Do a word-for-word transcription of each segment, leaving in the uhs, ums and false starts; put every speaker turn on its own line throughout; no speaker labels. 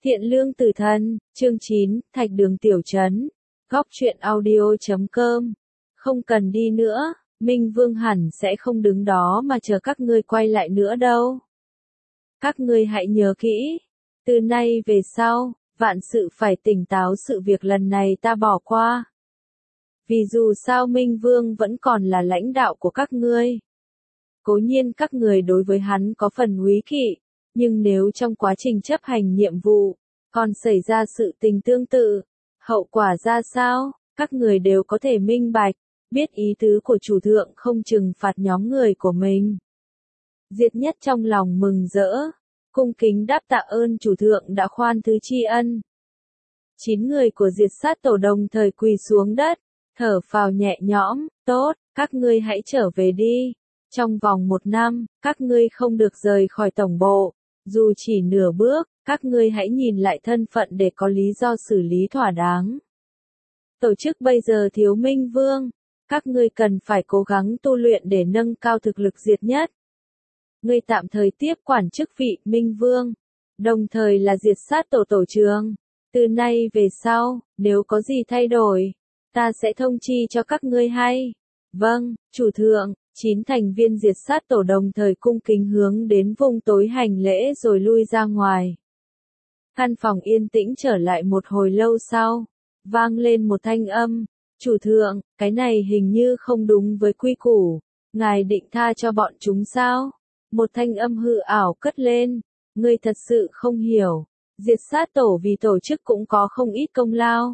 Thiện lương tử thân, chương chín, Thạch Đường Tiểu Trấn, góc truyện audio chấm com. Không cần đi nữa, Minh Vương hẳn sẽ không đứng đó mà chờ các ngươi quay lại nữa đâu. Các ngươi hãy nhớ kỹ, từ nay về sau, vạn sự phải tỉnh táo, sự việc lần này ta bỏ qua. Vì dù sao Minh Vương vẫn còn là lãnh đạo của các ngươi. Cố nhiên các người đối với hắn có phần úy kỵ, nhưng nếu trong quá trình chấp hành nhiệm vụ, còn xảy ra sự tình tương tự, hậu quả ra sao, các người đều có thể minh bạch, biết ý tứ của chủ thượng không trừng phạt nhóm người của mình. Diệt Nhất trong lòng mừng rỡ, cung kính đáp tạ ơn chủ thượng đã khoan thứ tri ân. Chín người của Diệt Sát Tổ đồng thời quỳ xuống đất, thở phào nhẹ nhõm, tốt, các ngươi hãy trở về đi. Trong vòng một năm, các ngươi không được rời khỏi tổng bộ, dù chỉ nửa bước, các ngươi hãy nhìn lại thân phận để có lý do xử lý thỏa đáng. Tổ chức bây giờ thiếu Minh Vương, các ngươi cần phải cố gắng tu luyện để nâng cao thực lực Diệt Nhất. Ngươi tạm thời tiếp quản chức vị Minh Vương, đồng thời là Diệt Sát Tổ tổ trưởng. Từ nay về sau, nếu có gì thay đổi, ta sẽ thông chi cho các ngươi hay. Vâng, chủ thượng. Chín thành viên Diệt Sát Tổ đồng thời cung kính hướng đến vùng tối hành lễ rồi lui ra ngoài. Căn phòng yên tĩnh trở lại một hồi lâu sau, vang lên một thanh âm, chủ thượng, cái này hình như không đúng với quy củ, ngài định tha cho bọn chúng sao? Một thanh âm hư ảo cất lên, ngươi thật sự không hiểu, Diệt Sát Tổ vì tổ chức cũng có không ít công lao.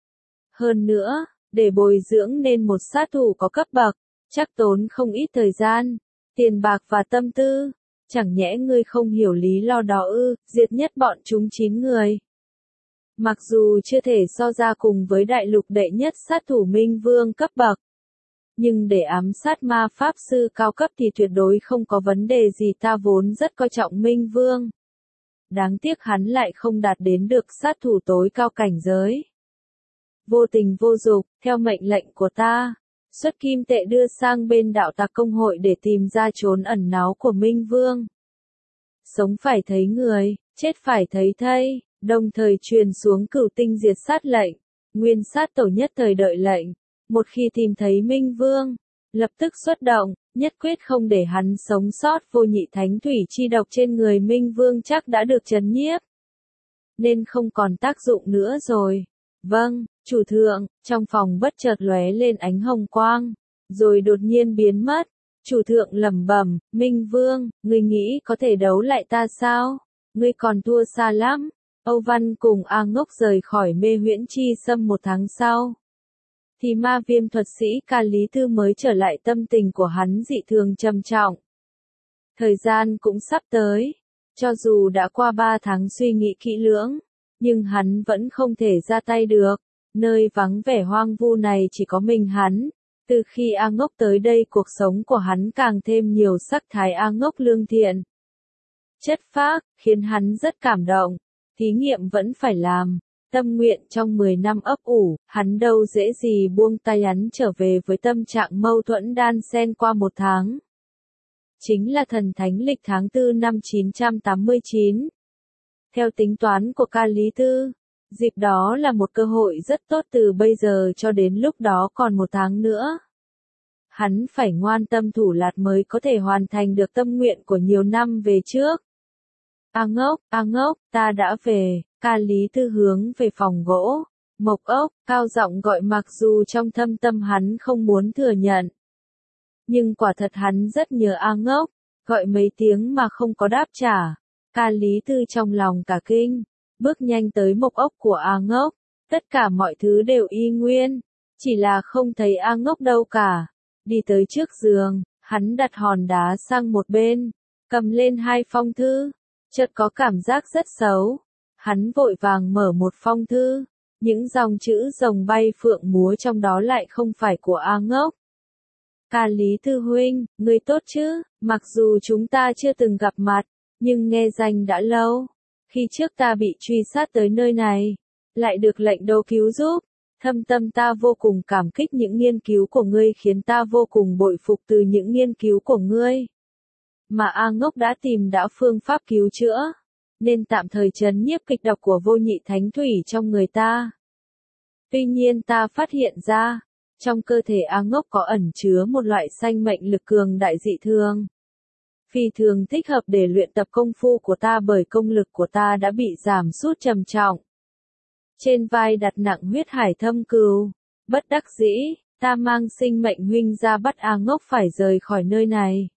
Hơn nữa, để bồi dưỡng nên một sát thủ có cấp bậc, chắc tốn không ít thời gian, tiền bạc và tâm tư, chẳng nhẽ ngươi không hiểu lý lo đó ư? Diệt Nhất bọn chúng chín người. Mặc dù chưa thể so ra cùng với đại lục đệ nhất sát thủ Minh Vương cấp bậc, nhưng để ám sát ma pháp sư cao cấp thì tuyệt đối không có vấn đề gì, ta vốn rất coi trọng Minh Vương. Đáng tiếc hắn lại không đạt đến được sát thủ tối cao cảnh giới. Vô tình vô dục, theo mệnh lệnh của ta, xuất kim tệ đưa sang bên đạo tặc công hội để tìm ra chốn ẩn náu của Minh Vương. Sống phải thấy người, chết phải thấy thây, đồng thời truyền xuống cửu tinh diệt sát lệnh. Nguyên Sát Tổ nhất thời đợi lệnh, một khi tìm thấy Minh Vương, lập tức xuất động, nhất quyết không để hắn sống sót. Vô nhị thánh thủy chi độc trên người Minh Vương chắc đã được trấn nhiếp, nên không còn tác dụng nữa rồi. Vâng, chủ thượng. Trong phòng bất chợt lóe lên ánh hồng quang, rồi đột nhiên biến mất. Chủ thượng lẩm bẩm, Minh Vương, ngươi nghĩ có thể đấu lại ta sao? Ngươi còn thua xa lắm. Âu Văn cùng A Ngốc rời khỏi mê huyễn chi xâm một tháng sau, thì ma viêm thuật sĩ Ca Lý Thư mới trở lại, tâm tình của hắn dị thường trầm trọng. Thời gian cũng sắp tới, cho dù đã qua ba tháng suy nghĩ kỹ lưỡng, nhưng hắn vẫn không thể ra tay được. Nơi vắng vẻ hoang vu này chỉ có mình hắn. Từ khi A Ngốc tới đây, cuộc sống của hắn càng thêm nhiều sắc thái. A Ngốc lương thiện, chất phác, khiến hắn rất cảm động. Thí nghiệm vẫn phải làm. Tâm nguyện trong mười năm ấp ủ, hắn đâu dễ gì buông tay, hắn trở về với tâm trạng mâu thuẫn đan xen qua một tháng. Chính là thần thánh lịch tháng tư năm chín trăm tám mươi chín. Theo tính toán của Ca Lý Tư, dịp đó là một cơ hội rất tốt, từ bây giờ cho đến lúc đó còn một tháng nữa. Hắn phải ngoan tâm thủ lạt mới có thể hoàn thành được tâm nguyện của nhiều năm về trước. A Ngốc, A Ngốc, ta đã về. Ca Lý Tư hướng về phòng gỗ, Mộc Ốc, cao giọng gọi, mặc dù trong thâm tâm hắn không muốn thừa nhận. Nhưng quả thật hắn rất nhớ A Ngốc, gọi mấy tiếng mà không có đáp trả. Ca Lý Tư trong lòng cả kinh, bước nhanh tới Mộc Ốc của A Ngốc, tất cả mọi thứ đều y nguyên, chỉ là không thấy A Ngốc đâu cả. Đi tới trước giường, hắn đặt hòn đá sang một bên, cầm lên hai phong thư, chợt có cảm giác rất xấu. Hắn vội vàng mở một phong thư, những dòng chữ rồng bay phượng múa trong đó lại không phải của A Ngốc. Ca Lý Thư huynh, ngươi tốt chứ? Mặc dù chúng ta chưa từng gặp mặt, nhưng nghe danh đã lâu. Khi trước ta bị truy sát tới nơi này, lại được lệnh đấu cứu giúp. Thâm tâm ta vô cùng cảm kích, những nghiên cứu của ngươi khiến ta vô cùng bội phục. Từ những nghiên cứu của ngươi mà A Ngốc đã tìm đã phương pháp cứu chữa, nên tạm thời trấn nhiếp kịch độc của vô nhị thánh thủy trong người ta. Tuy nhiên ta phát hiện ra, trong cơ thể A Ngốc có ẩn chứa một loại sanh mệnh lực cường đại dị thường. Phi thường thích hợp để luyện tập công phu của ta bởi công lực của ta đã bị giảm sút trầm trọng. Trên vai đặt nặng huyết hải thâm cừu, bất đắc dĩ, ta mang sinh mệnh huynh ra bắt A Ngốc phải rời khỏi nơi này.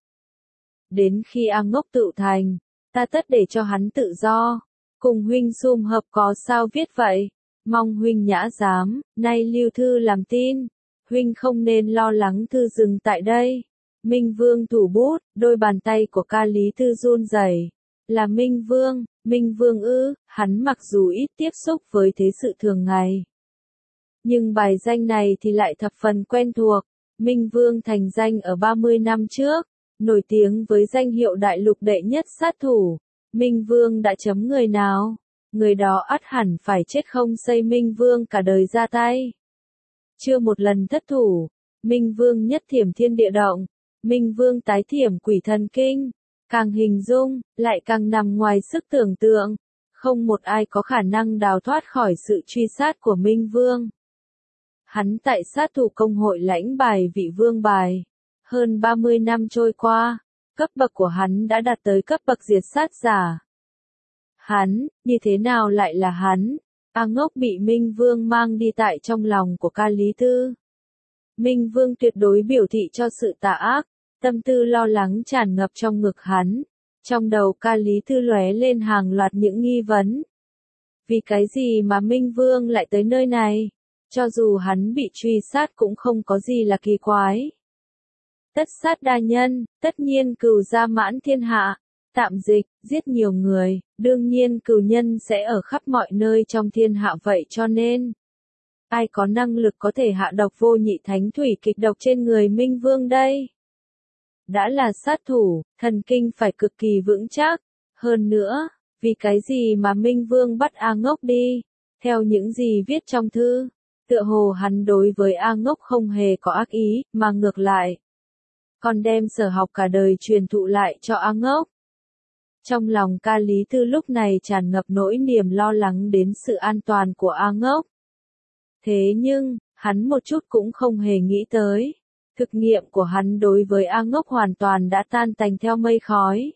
Đến khi A Ngốc tự thành, ta tất để cho hắn tự do, cùng huynh sum hợp có sao viết vậy, mong huynh nhã dám, nay lưu thư làm tin, huynh không nên lo lắng thư dừng tại đây. Minh Vương thủ bút, đôi bàn tay của Ca Lý Tư run rẩy. Là Minh Vương, Minh Vương ư, hắn mặc dù ít tiếp xúc với thế sự thường ngày. Nhưng bài danh này thì lại thập phần quen thuộc. Minh Vương thành danh ở ba mươi năm trước, nổi tiếng với danh hiệu đại lục đệ nhất sát thủ. Minh Vương đã chấm người nào? Người đó ắt hẳn phải chết không xây Minh Vương cả đời ra tay. Chưa một lần thất thủ, Minh Vương nhất thiểm thiên địa động, Minh Vương tái thiểm quỷ thần kinh, càng hình dung, lại càng nằm ngoài sức tưởng tượng, không một ai có khả năng đào thoát khỏi sự truy sát của Minh Vương. Hắn tại sát thủ công hội lãnh bài vị vương bài, hơn ba mươi năm trôi qua, cấp bậc của hắn đã đạt tới cấp bậc diệt sát giả. Hắn, như thế nào lại là hắn? A Ngốc bị Minh Vương mang đi tại trong lòng của Ca Lý Tư. Minh Vương tuyệt đối biểu thị cho sự tà ác, tâm tư lo lắng tràn ngập trong ngực hắn. Trong đầu Ca Lý Tư lóe lên hàng loạt những nghi vấn. Vì cái gì mà Minh Vương lại tới nơi này? Cho dù hắn bị truy sát cũng không có gì là kỳ quái. Tất sát đa nhân, tất nhiên cừu gia mãn thiên hạ. Tạm dịch, giết nhiều người, đương nhiên cừu nhân sẽ ở khắp mọi nơi trong thiên hạ vậy cho nên. Ai có năng lực có thể hạ độc vô nhị thánh thủy kịch độc trên người Minh Vương đây? Đã là sát thủ, thần kinh phải cực kỳ vững chắc. Hơn nữa, vì cái gì mà Minh Vương bắt A Ngốc đi? Theo những gì viết trong thư, tựa hồ hắn đối với A Ngốc không hề có ác ý, mà ngược lại. Còn đem sở học cả đời truyền thụ lại cho A Ngốc. Trong lòng Ca Lý Tư lúc này tràn ngập nỗi niềm lo lắng đến sự an toàn của A Ngốc. Thế nhưng, hắn một chút cũng không hề nghĩ tới. Thực nghiệm của hắn đối với A Ngốc hoàn toàn đã tan tành theo mây khói.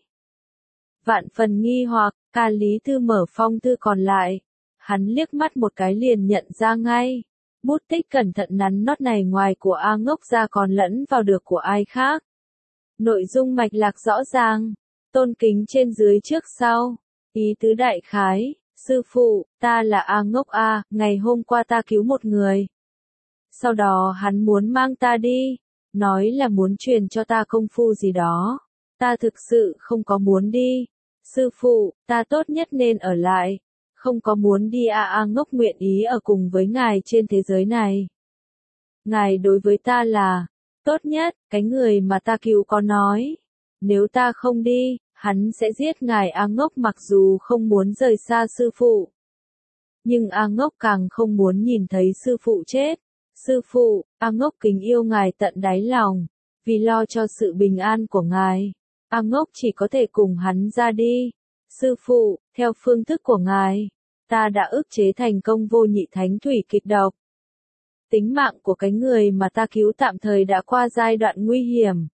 Vạn phần nghi hoặc, Ca Lý Tư mở phong thư còn lại. Hắn liếc mắt một cái liền nhận ra ngay. Bút tích cẩn thận nắn nót này ngoài của A Ngốc ra còn lẫn vào được của ai khác. Nội dung mạch lạc rõ ràng. Tôn kính trên dưới trước sau. Ý tứ đại khái, sư phụ, ta là A Ngốc A, ngày hôm qua ta cứu một người. Sau đó hắn muốn mang ta đi, nói là muốn truyền cho ta công phu gì đó. Ta thực sự không có muốn đi. Sư phụ, ta tốt nhất nên ở lại. Không có muốn đi A A Ngốc nguyện ý ở cùng với ngài trên thế giới này. Ngài đối với ta là, tốt nhất, cái người mà ta cứu có nói. Nếu ta không đi, hắn sẽ giết ngài A Ngốc mặc dù không muốn rời xa sư phụ. Nhưng A Ngốc càng không muốn nhìn thấy sư phụ chết. Sư phụ, A Ngốc kính yêu ngài tận đáy lòng. Vì lo cho sự bình an của ngài, A Ngốc chỉ có thể cùng hắn ra đi. Sư phụ, theo phương thức của ngài, ta đã ức chế thành công vô nhị thánh thủy kịch độc. Tính mạng của cái người mà ta cứu tạm thời đã qua giai đoạn nguy hiểm.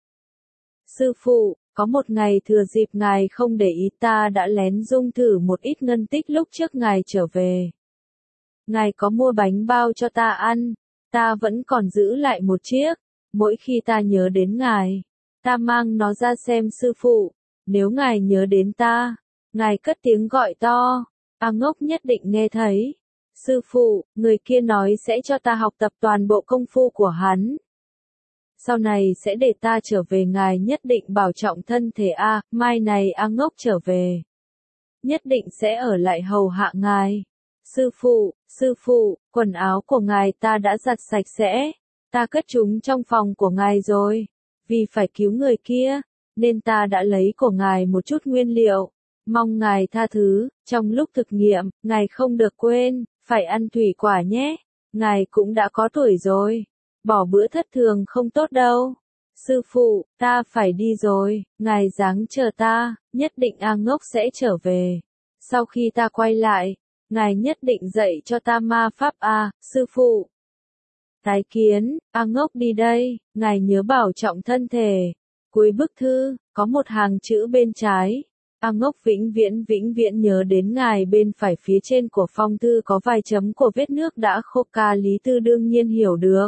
Sư phụ, có một ngày thừa dịp ngài không để ý ta đã lén dung thử một ít ngân tích lúc trước ngài trở về. Ngài có mua bánh bao cho ta ăn, ta vẫn còn giữ lại một chiếc, mỗi khi ta nhớ đến ngài, ta mang nó ra xem sư phụ, nếu ngài nhớ đến ta, ngài cất tiếng gọi to, A Ngốc nhất định nghe thấy. Sư phụ, người kia nói sẽ cho ta học tập toàn bộ công phu của hắn. Sau này sẽ để ta trở về ngài nhất định bảo trọng thân thể A, mai này A Ngốc trở về. Nhất định sẽ ở lại hầu hạ ngài. Sư phụ, sư phụ, quần áo của ngài ta đã giặt sạch sẽ, ta cất chúng trong phòng của ngài rồi. Vì phải cứu người kia, nên ta đã lấy của ngài một chút nguyên liệu. Mong ngài tha thứ, trong lúc thực nghiệm, ngài không được quên, phải ăn thủy quả nhé. Ngài cũng đã có tuổi rồi. Bỏ bữa thất thường không tốt đâu. Sư phụ, ta phải đi rồi, ngài giáng chờ ta, nhất định A Ngốc sẽ trở về. Sau khi ta quay lại, ngài nhất định dạy cho ta ma pháp a, sư phụ. Tái kiến, A Ngốc đi đây, ngài nhớ bảo trọng thân thể. Cuối bức thư, có một hàng chữ bên trái. A Ngốc vĩnh viễn vĩnh viễn nhớ đến ngài. Bên phải phía trên của phong thư có vài chấm của vết nước đã khô. Ca Lý Tư đương nhiên hiểu được.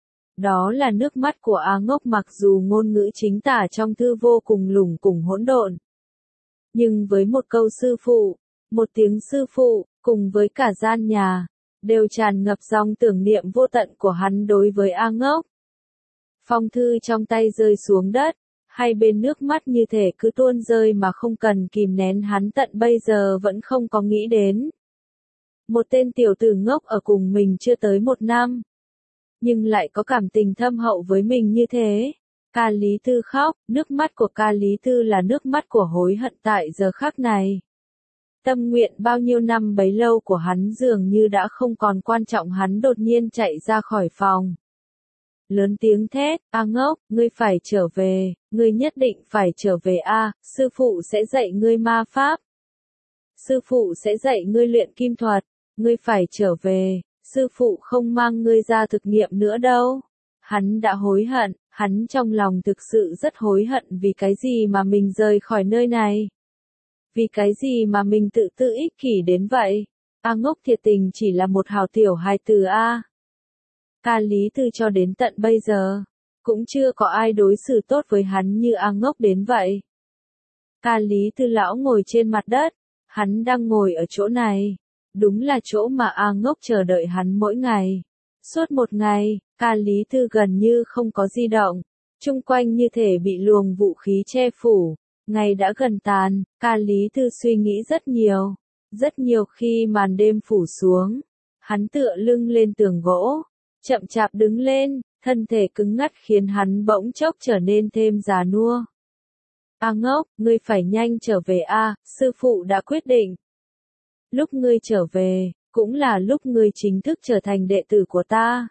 Đó là nước mắt của A Ngốc, mặc dù ngôn ngữ chính tả trong thư vô cùng lủng củng hỗn độn. Nhưng với một câu sư phụ, một tiếng sư phụ, cùng với cả gian nhà, đều tràn ngập dòng tưởng niệm vô tận của hắn đối với A Ngốc. Phong thư trong tay rơi xuống đất, hai bên nước mắt như thể cứ tuôn rơi mà không cần kìm nén, hắn tận bây giờ vẫn không có nghĩ đến. Một tên tiểu tử ngốc ở cùng mình chưa tới một năm, nhưng lại có cảm tình thâm hậu với mình như thế. Ca Lý Tư khóc, nước mắt của Ca Lý Tư là nước mắt của hối hận tại giờ khắc này. Tâm nguyện bao nhiêu năm bấy lâu của hắn dường như đã không còn quan trọng, hắn đột nhiên chạy ra khỏi phòng. Lớn tiếng thét, A Ngốc, ngươi phải trở về, ngươi nhất định phải trở về a, sư phụ sẽ dạy ngươi ma pháp. Sư phụ sẽ dạy ngươi luyện kim thuật, ngươi phải trở về, sư phụ không mang ngươi ra thực nghiệm nữa đâu. Hắn đã hối hận, hắn trong lòng thực sự rất hối hận vì cái gì mà mình rời khỏi nơi này. Vì cái gì mà mình tự tự ích kỷ đến vậy? A Ngốc thiệt tình chỉ là một hào tiểu hài tử a. Ca Lý Tư cho đến tận bây giờ, cũng chưa có ai đối xử tốt với hắn như A Ngốc đến vậy. Ca Lý Tư lão ngồi trên mặt đất, hắn đang ngồi ở chỗ này. Đúng là chỗ mà A Ngốc chờ đợi hắn mỗi ngày. Suốt một ngày, Ca Lý Tư gần như không có di động, chung quanh như thể bị luồng vũ khí che phủ. Ngày đã gần tàn, Ca Lý Tư suy nghĩ rất nhiều. Rất nhiều khi màn đêm phủ xuống, hắn tựa lưng lên tường gỗ, chậm chạp đứng lên, thân thể cứng ngắc khiến hắn bỗng chốc trở nên thêm già nua. A Ngốc, ngươi phải nhanh trở về a, sư phụ đã quyết định. Lúc ngươi trở về, cũng là lúc ngươi chính thức trở thành đệ tử của ta.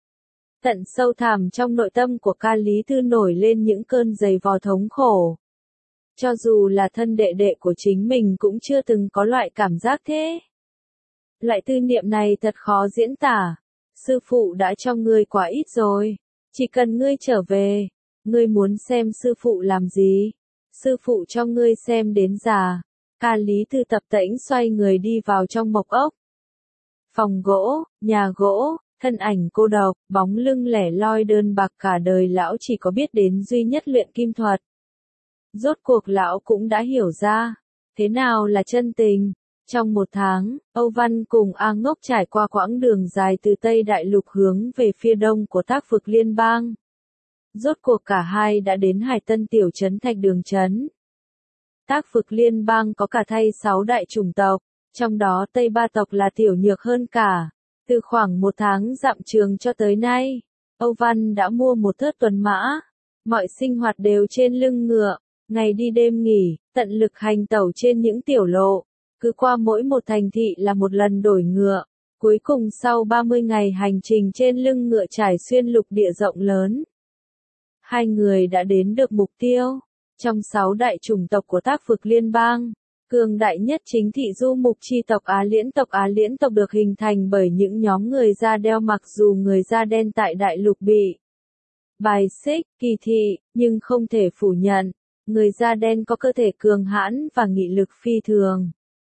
Tận sâu thẳm trong nội tâm của Ca Lý Tư nổi lên những cơn giày vò thống khổ. Cho dù là thân đệ đệ của chính mình cũng chưa từng có loại cảm giác thế. Loại tư niệm này thật khó diễn tả. Sư phụ đã cho ngươi quá ít rồi. Chỉ cần ngươi trở về, ngươi muốn xem sư phụ làm gì? Sư phụ cho ngươi xem đến già. Ca Lý Tư tập tễnh xoay người đi vào trong mộc ốc. Phòng gỗ, nhà gỗ, thân ảnh cô độc, bóng lưng lẻ loi đơn bạc, cả đời lão chỉ có biết đến duy nhất luyện kim thuật. Rốt cuộc lão cũng đã hiểu ra, thế nào là chân tình. Trong một tháng, Âu Văn cùng A Ngốc trải qua quãng đường dài từ Tây Đại Lục hướng về phía đông của Tác Vực Liên bang. Rốt cuộc cả hai đã đến Hải Tân tiểu trấn Thạch Đường trấn. Tác Vực Liên bang có cả thây sáu đại chủng tộc, trong đó Tây Ba tộc là tiểu nhược hơn cả. Từ khoảng một tháng dặm trường cho tới nay, Âu Văn đã mua một thớt tuần mã. Mọi sinh hoạt đều trên lưng ngựa, ngày đi đêm nghỉ, tận lực hành tẩu trên những tiểu lộ. Cứ qua mỗi một thành thị là một lần đổi ngựa. Cuối cùng sau ba mươi ngày hành trình trên lưng ngựa trải xuyên lục địa rộng lớn, hai người đã đến được mục tiêu. Trong sáu đại chủng tộc của Tác Vực Liên bang, cường đại nhất chính thị du mục chi tộc Á Liễn tộc. Á Liễn tộc được hình thành bởi những nhóm người da đeo, mặc dù người da đen tại đại lục bị bài xích, kỳ thị, nhưng không thể phủ nhận, người da đen có cơ thể cường hãn và nghị lực phi thường.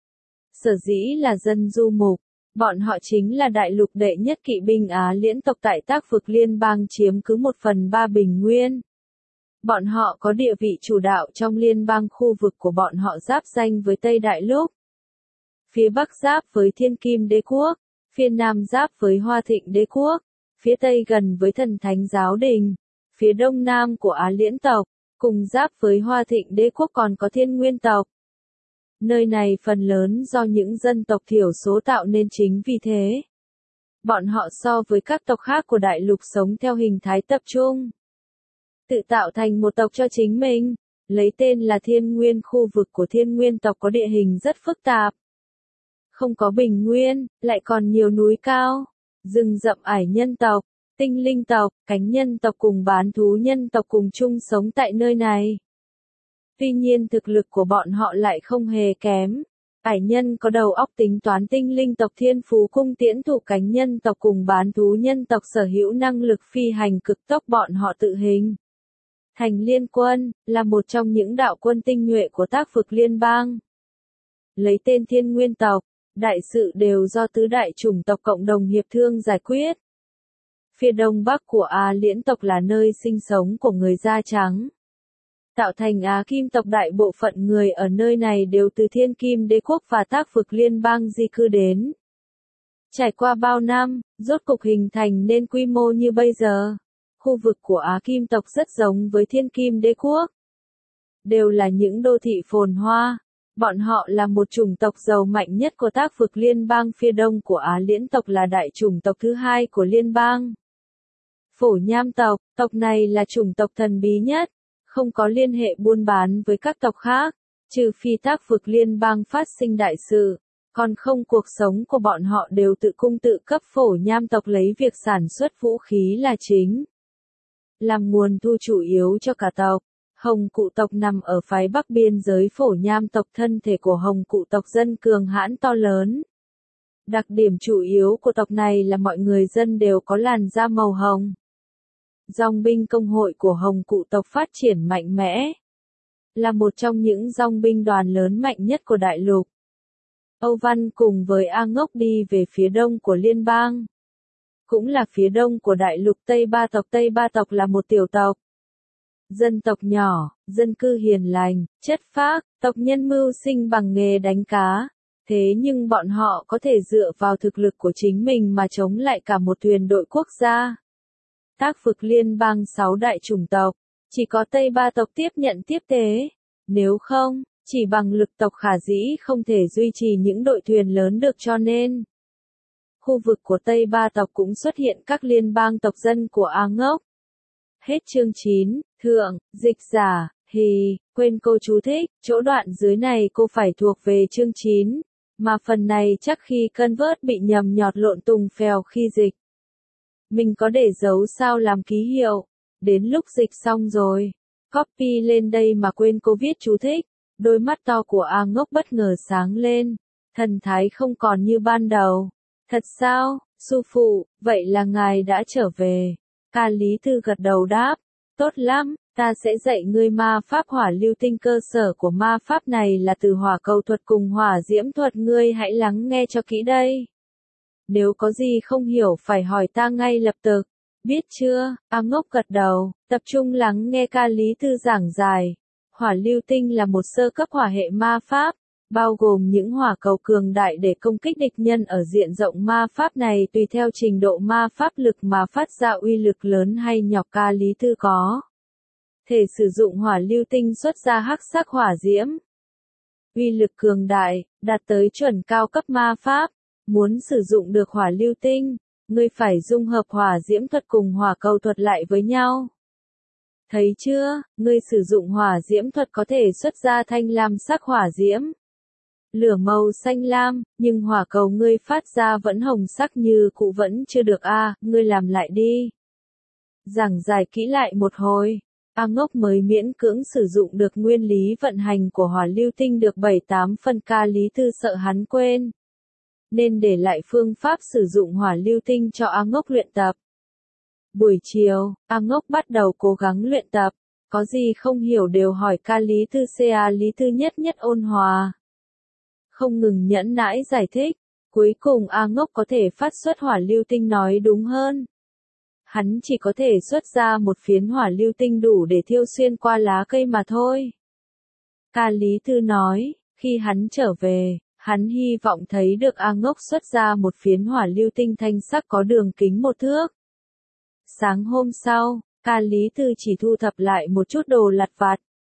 Sở dĩ là dân du mục, bọn họ chính là đại lục đệ nhất kỵ binh Á Liễn tộc tại Tác Vực Liên bang, chiếm cứ một phần ba bình nguyên. Bọn họ có địa vị chủ đạo trong liên bang, khu vực của bọn họ giáp ranh với Tây Đại Lục. Phía Bắc giáp với Thiên Kim Đế Quốc, phía Nam giáp với Hoa Thịnh Đế Quốc, phía Tây gần với Thần Thánh Giáo Đình, phía Đông Nam của Á Liễn tộc, cùng giáp với Hoa Thịnh Đế Quốc còn có Thiên Nguyên tộc. Nơi này phần lớn do những dân tộc thiểu số tạo nên, chính vì thế bọn họ so với các tộc khác của đại lục sống theo hình thái tập trung, tự tạo thành một tộc cho chính mình, lấy tên là Thiên Nguyên. Khu vực của Thiên Nguyên tộc có địa hình rất phức tạp, không có bình nguyên, lại còn nhiều núi cao, rừng rậm. Ải nhân tộc, tinh linh tộc, cánh nhân tộc cùng bán thú nhân tộc cùng chung sống tại nơi này. Tuy nhiên thực lực của bọn họ lại không hề kém. Ải nhân có đầu óc tính toán tinh linh tộc thiên phú cung tiễn thủ cánh nhân tộc cùng bán thú nhân tộc sở hữu năng lực phi hành cực tốc bọn họ tự hình. Thành liên quân, là một trong những đạo quân tinh nhuệ của tác vực liên bang. Lấy tên thiên nguyên tộc, đại sự đều do tứ đại chủng tộc cộng đồng hiệp thương giải quyết. Phía đông bắc của Á Liễn tộc là nơi sinh sống của người da trắng. Tạo thành Á Kim tộc đại bộ phận người ở nơi này đều từ Thiên Kim Đế quốc và tác vực liên bang di cư đến. Trải qua bao năm, rốt cục hình thành nên quy mô như bây giờ. Khu vực của Á Kim tộc rất giống với Thiên Kim Đế quốc. Đều là những đô thị phồn hoa. Bọn họ là một chủng tộc giàu mạnh nhất của tác vực liên bang phía đông của Á Liễn tộc là đại chủng tộc thứ hai của liên bang. Phổ Nham tộc, tộc này là chủng tộc thần bí nhất, không có liên hệ buôn bán với các tộc khác, trừ phi tác vực liên bang phát sinh đại sự, còn không cuộc sống của bọn họ đều tự cung tự cấp. Phổ Nham tộc lấy việc sản xuất vũ khí là chính, làm nguồn thu chủ yếu cho cả tộc. Hồng Cụ tộc nằm ở phái bắc biên giới Phổ Nham tộc, thân thể của Hồng Cụ tộc dân cường hãn to lớn. Đặc điểm chủ yếu của tộc này là mọi người dân đều có làn da màu hồng. Dòng binh công hội của Hồng Cụ tộc phát triển mạnh mẽ, là một trong những dòng binh đoàn lớn mạnh nhất của đại lục. Âu Văn cùng với A Ngốc đi về phía đông của liên bang, cũng là phía đông của đại lục Tây Ba tộc. Tây Ba tộc là một tiểu tộc, dân tộc nhỏ, dân cư hiền lành, chất phác, tộc nhân mưu sinh bằng nghề đánh cá. Thế nhưng bọn họ có thể dựa vào thực lực của chính mình mà chống lại cả một thuyền đội quốc gia. Tác vực liên bang sáu đại chủng tộc, chỉ có Tây Ba tộc tiếp nhận tiếp tế. Nếu không, chỉ bằng lực tộc khả dĩ không thể duy trì những đội thuyền lớn được, cho nên khu vực của Tây Ba tộc cũng xuất hiện các liên bang tộc dân của A Ngốc. Hết chương chín, thượng, dịch giả, hì, quên cô chú thích, chỗ đoạn dưới này cô phải thuộc về chương chín, mà phần này chắc khi cân vớt bị nhầm nhọt lộn tùng phèo khi dịch. Mình có để dấu sao làm ký hiệu, đến lúc dịch xong rồi, copy lên đây mà quên cô viết chú thích. Đôi mắt to của A Ngốc bất ngờ sáng lên, thần thái không còn như ban đầu. Thật sao, sư phụ, vậy là ngài đã trở về. Ca Lý Thư gật đầu đáp, tốt lắm, ta sẽ dạy ngươi ma pháp hỏa lưu tinh. Cơ sở của ma pháp này là từ hỏa cầu thuật cùng hỏa diễm thuật, ngươi hãy lắng nghe cho kỹ đây. Nếu có gì không hiểu phải hỏi ta ngay lập tức, biết chưa? A Ngốc gật đầu, tập trung lắng nghe Ca Lý Thư giảng giải. Hỏa lưu tinh là một sơ cấp hỏa hệ ma pháp, bao gồm những hỏa cầu cường đại để công kích địch nhân ở diện rộng. Ma pháp này tùy theo trình độ ma pháp lực mà phát ra uy lực lớn hay nhỏ. Ca Lý Thư có thể sử dụng hỏa lưu tinh xuất ra hắc sắc hỏa diễm. Uy lực cường đại, đạt tới chuẩn cao cấp ma pháp. Muốn sử dụng được hỏa lưu tinh, ngươi phải dung hợp hỏa diễm thuật cùng hỏa cầu thuật lại với nhau. Thấy chưa, ngươi sử dụng hỏa diễm thuật có thể xuất ra thanh lam sắc hỏa diễm. Lửa màu xanh lam, nhưng hỏa cầu ngươi phát ra vẫn hồng sắc như cũ, vẫn chưa được a, à, ngươi làm lại đi. Giảng giải kỹ lại một hồi, A Ngốc mới miễn cưỡng sử dụng được nguyên lý vận hành của hỏa lưu tinh được bảy tám phần. Ca Lý Thư sợ hắn quên, nên để lại phương pháp sử dụng hỏa lưu tinh cho A Ngốc luyện tập. Buổi chiều, A Ngốc bắt đầu cố gắng luyện tập, có gì không hiểu đều hỏi Ca Lý Thư. Ca Lý Thư nhất nhất ôn hòa, không ngừng nhẫn nãi giải thích. Cuối cùng A Ngốc có thể phát xuất hỏa lưu tinh, nói đúng hơn, hắn chỉ có thể xuất ra một phiến hỏa lưu tinh đủ để thiêu xuyên qua lá cây mà thôi. Ca Lý Thư nói, khi hắn trở về, hắn hy vọng thấy được A Ngốc xuất ra một phiến hỏa lưu tinh thanh sắc có đường kính một thước. Sáng hôm sau, Ca Lý Thư chỉ thu thập lại một chút đồ lặt vặt.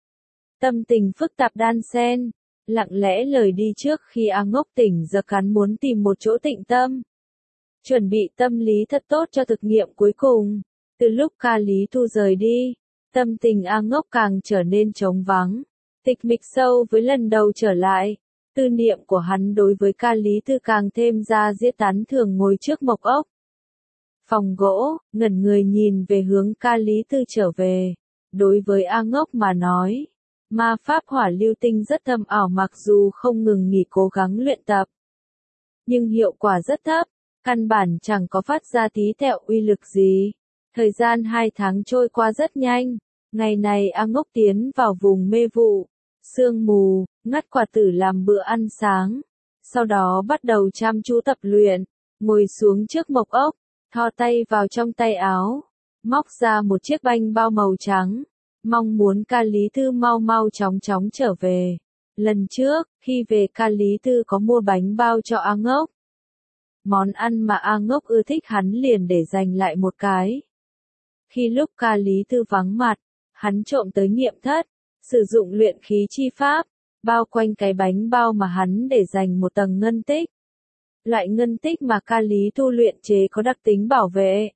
Tâm tình phức tạp đan xen, lặng lẽ lời đi trước khi A Ngốc tỉnh giấc. Hắn muốn tìm một chỗ tĩnh tâm, chuẩn bị tâm lý thật tốt cho thực nghiệm cuối cùng. Từ lúc Ca Lý Thư rời đi, tâm tình A Ngốc càng trở nên trống vắng, tịch mịch sâu với lần đầu trở lại. Tư niệm của hắn đối với Ca Lý Thư càng thêm ra diết. Tán thường ngồi trước mộc ốc phòng gỗ, ngẩn người nhìn về hướng Ca Lý Thư trở về. Đối với A Ngốc mà nói, Ma pháp hỏa lưu tinh rất thâm ảo mặc dù không ngừng nghỉ cố gắng luyện tập. Nhưng hiệu quả rất thấp, căn bản chẳng có phát ra tí tẹo uy lực gì. Thời gian hai tháng trôi qua rất nhanh, ngày này A Ngốc tiến vào vùng mê vụ, sương mù, ngắt quả tử làm bữa ăn sáng. Sau đó bắt đầu chăm chú tập luyện, ngồi xuống trước mộc ốc, thò tay vào trong tay áo, móc ra một chiếc banh bao màu trắng, mong muốn ca Lý Tư mau mau chóng chóng trở về. Lần trước, khi về ca Lý Tư có mua bánh bao cho A Ngốc. Món ăn mà A Ngốc ưa thích hắn liền để dành lại một cái. Khi lúc ca Lý Tư vắng mặt, hắn trộm tới nghiệm thất, sử dụng luyện khí chi pháp, bao quanh cái bánh bao mà hắn để dành một tầng ngân tích. Loại ngân tích mà ca Lý tu luyện chế có đặc tính bảo vệ.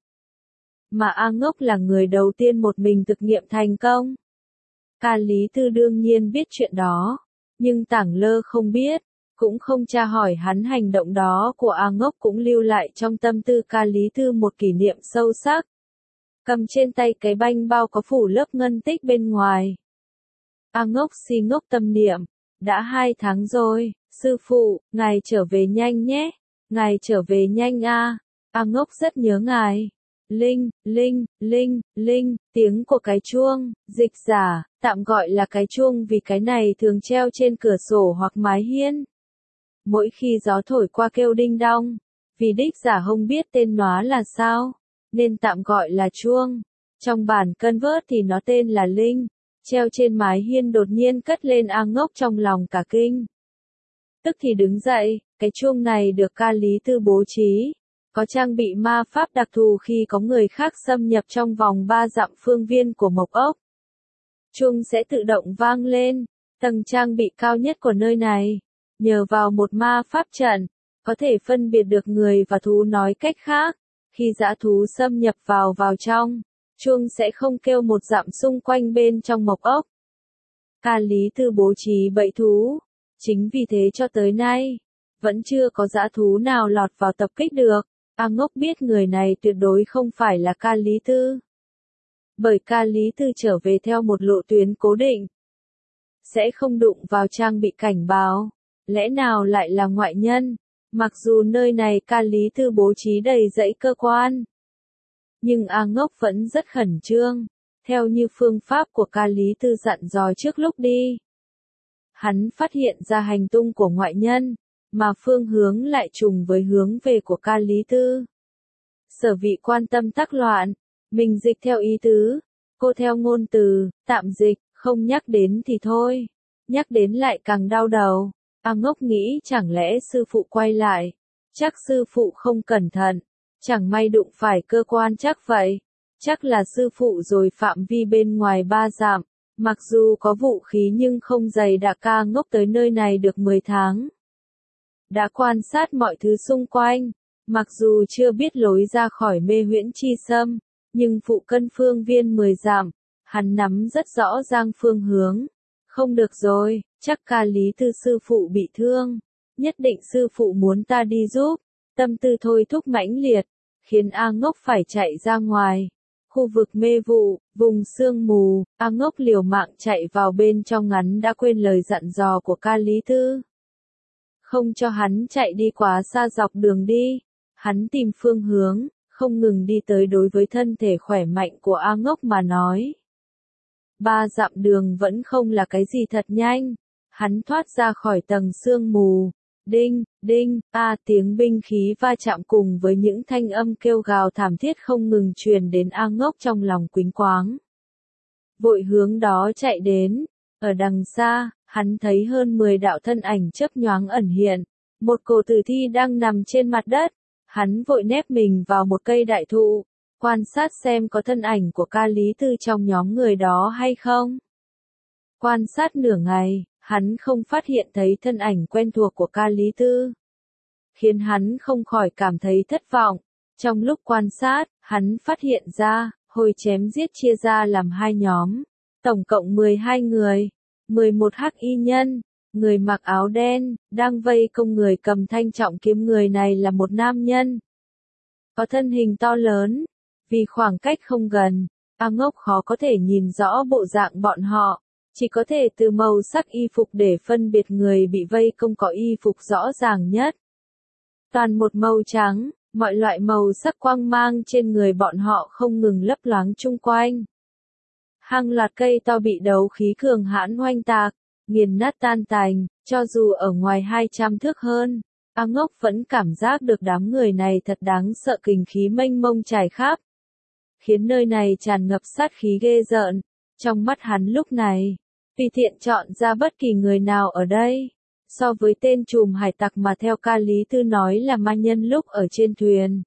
Mà A Ngốc là người đầu tiên một mình thực nghiệm thành công. Ca Lý Tư đương nhiên biết chuyện đó, nhưng Tảng Lơ không biết, cũng không tra hỏi hắn hành động đó của A Ngốc cũng lưu lại trong tâm tư ca Lý Tư một kỷ niệm sâu sắc. Cầm trên tay cái banh bao có phủ lớp ngân tích bên ngoài. A Ngốc si ngốc tâm niệm, đã hai tháng rồi, sư phụ, ngài trở về nhanh nhé, ngài trở về nhanh a. A Ngốc rất nhớ ngài. Linh, linh, linh, linh, tiếng của cái chuông, dịch giả, tạm gọi là cái chuông vì cái này thường treo trên cửa sổ hoặc mái hiên. Mỗi khi gió thổi qua kêu đinh đong, vì đích giả không biết tên nó là sao, nên tạm gọi là chuông. Trong bản Convert thì nó tên là linh, treo trên mái hiên đột nhiên cất lên A Ngốc trong lòng cả kinh. Tức thì đứng dậy, cái chuông này được ca Lý Tư bố trí. Có trang bị ma pháp đặc thù khi có người khác xâm nhập trong vòng ba dặm phương viên của mộc ốc. Chuông sẽ tự động vang lên, tầng trang bị cao nhất của nơi này. Nhờ vào một ma pháp trận, có thể phân biệt được người và thú, nói cách khác, khi dã thú xâm nhập vào vào trong, chuông sẽ không kêu một dặm xung quanh bên trong mộc ốc. Ca Lý Tư bố trí bẫy thú, chính vì thế cho tới nay, vẫn chưa có dã thú nào lọt vào tập kích được. A Ngốc biết người này tuyệt đối không phải là ca Lý Tư. Bởi ca Lý Tư trở về theo một lộ tuyến cố định. Sẽ không đụng vào trang bị cảnh báo. Lẽ nào lại là ngoại nhân? Mặc dù nơi này ca Lý Tư bố trí đầy dãy cơ quan. Nhưng A Ngốc vẫn rất khẩn trương. Theo như phương pháp của ca Lý Tư dặn dò trước lúc đi. Hắn phát hiện ra hành tung của ngoại nhân. Mà phương hướng lại trùng với hướng về của ca Lý Tư. Sở vị quan tâm tắc loạn, mình dịch theo ý tứ, cô theo ngôn từ, tạm dịch, không nhắc đến thì thôi, nhắc đến lại càng đau đầu. A Ngốc nghĩ chẳng lẽ sư phụ quay lại, chắc sư phụ không cẩn thận, chẳng may đụng phải cơ quan chắc vậy, chắc là sư phụ rồi phạm vi bên ngoài ba dặm, mặc dù có vũ khí nhưng không dày đặc. Ca Ngốc tới nơi này được mười tháng. Đã quan sát mọi thứ xung quanh, mặc dù chưa biết lối ra khỏi mê huyễn chi sâm, nhưng phụ cân phương viên mười dặm, hắn nắm rất rõ ràng phương hướng. Không được rồi, chắc ca Lý Tư sư phụ bị thương, nhất định sư phụ muốn ta đi giúp, tâm tư thôi thúc mãnh liệt, khiến A Ngốc phải chạy ra ngoài. Khu vực mê vụ, vùng sương mù, A Ngốc liều mạng chạy vào bên trong, ngắn đã quên lời dặn dò của ca Lý Tư. Không cho hắn chạy đi quá xa dọc đường đi, hắn tìm phương hướng, không ngừng đi tới. Đối với thân thể khỏe mạnh của A Ngốc mà nói. Ba dặm đường vẫn không là cái gì thật nhanh, hắn thoát ra khỏi tầng sương mù, đinh, đinh, a tiếng binh khí va chạm cùng với những thanh âm kêu gào thảm thiết không ngừng truyền đến. A Ngốc trong lòng quýnh quáng. Vội hướng đó chạy đến, ở đằng xa. Hắn thấy hơn mười đạo thân ảnh chớp nhoáng ẩn hiện, một cổ tử thi đang nằm trên mặt đất, hắn vội nép mình vào một cây đại thụ, quan sát xem có thân ảnh của ca Lý Tư trong nhóm người đó hay không. Quan sát nửa ngày, hắn không phát hiện thấy thân ảnh quen thuộc của ca Lý Tư, khiến hắn không khỏi cảm thấy thất vọng. Trong lúc quan sát, hắn phát hiện ra, hồi chém giết chia ra làm hai nhóm, tổng cộng mười hai người. mười một hắc y nhân, người mặc áo đen, đang vây công người cầm thanh trọng kiếm. Người này là một nam nhân, có thân hình to lớn, vì khoảng cách không gần, A Ngốc khó có thể nhìn rõ bộ dạng bọn họ, Chỉ có thể từ màu sắc y phục để phân biệt người bị vây công có y phục rõ ràng nhất. Toàn một màu trắng, mọi loại màu sắc quang mang trên người bọn họ không ngừng lấp loáng chung quanh. Hàng loạt cây to bị đấu khí cường hãn oanh tạc, nghiền nát tan tành, cho dù ở ngoài hai trăm thước hơn, A Ngốc vẫn cảm giác được đám người này thật đáng sợ, kình khí mênh mông trải khắp, khiến nơi này tràn ngập sát khí ghê rợn. Trong mắt hắn lúc này, tùy tiện chọn ra bất kỳ người nào ở đây, so với tên trùm hải tặc mà theo ca Lý Tư nói là ma nhân lúc ở trên thuyền,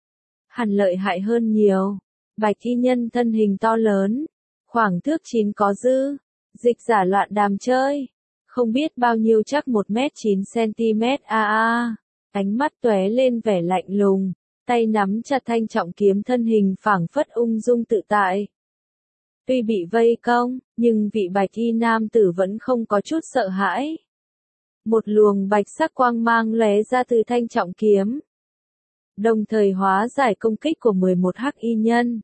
hẳn lợi hại hơn nhiều. Bạch y nhân thân hình to lớn, khoảng thước chín có dư, dịch giả loạn đàm chơi, không biết bao nhiêu, chắc một mét chín xăng-ti-mét a a, ánh mắt tóe lên vẻ lạnh lùng, tay nắm chặt thanh trọng kiếm, thân hình phảng phất ung dung tự tại. Tuy bị vây công, nhưng vị bạch y nam tử vẫn không có chút sợ hãi. Một luồng bạch sắc quang mang lóe ra từ thanh trọng kiếm, đồng thời hóa giải công kích của mười một hắc y nhân.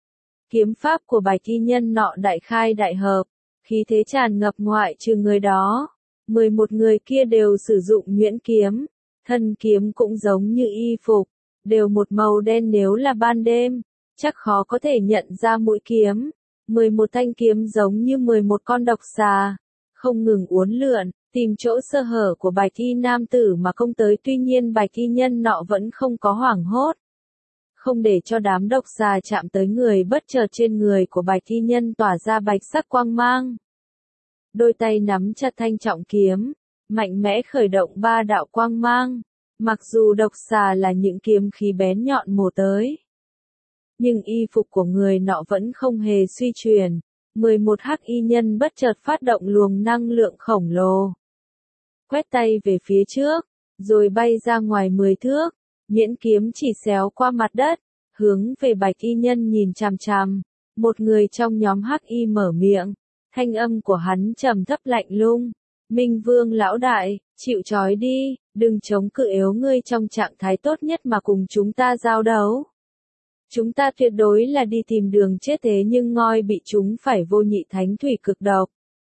Kiếm pháp của bạch y nhân nọ đại khai đại hợp, khí thế tràn ngập, ngoại trừ người đó, mười một người kia đều sử dụng nhuyễn kiếm, thân kiếm cũng giống như y phục, đều một màu đen, nếu là ban đêm, chắc khó có thể nhận ra mũi kiếm. mười một thanh kiếm giống như mười một con độc xà, không ngừng uốn lượn, tìm chỗ sơ hở của bạch y nam tử mà công tới. Tuy nhiên bạch y nhân nọ vẫn không có hoảng hốt, không để cho đám độc xà chạm tới người, bất chợt trên người của bạch y nhân tỏa ra bạch sắc quang mang. Đôi tay nắm chặt thanh trọng kiếm, mạnh mẽ khởi động ba đạo quang mang. Mặc dù độc xà là những kiếm khí bén nhọn mổ tới, nhưng y phục của người nọ vẫn không hề suy chuyển. mười một hắc y nhân bất chợt phát động luồng năng lượng khổng lồ, quét tay về phía trước, rồi bay ra ngoài mười thước, nhuyễn kiếm chỉ xéo qua mặt đất, hướng về bạch y nhân nhìn chằm chằm. Một người trong nhóm hắc y mở miệng, thanh âm của hắn trầm thấp lạnh lùng. Minh Vương lão đại, chịu trói đi, đừng chống cự, yếu ngươi trong trạng thái tốt nhất mà cùng chúng ta giao đấu. Chúng ta tuyệt đối là đi tìm đường chết, thế nhưng ngoi bị chúng phải vô nhị thánh thủy cực độc.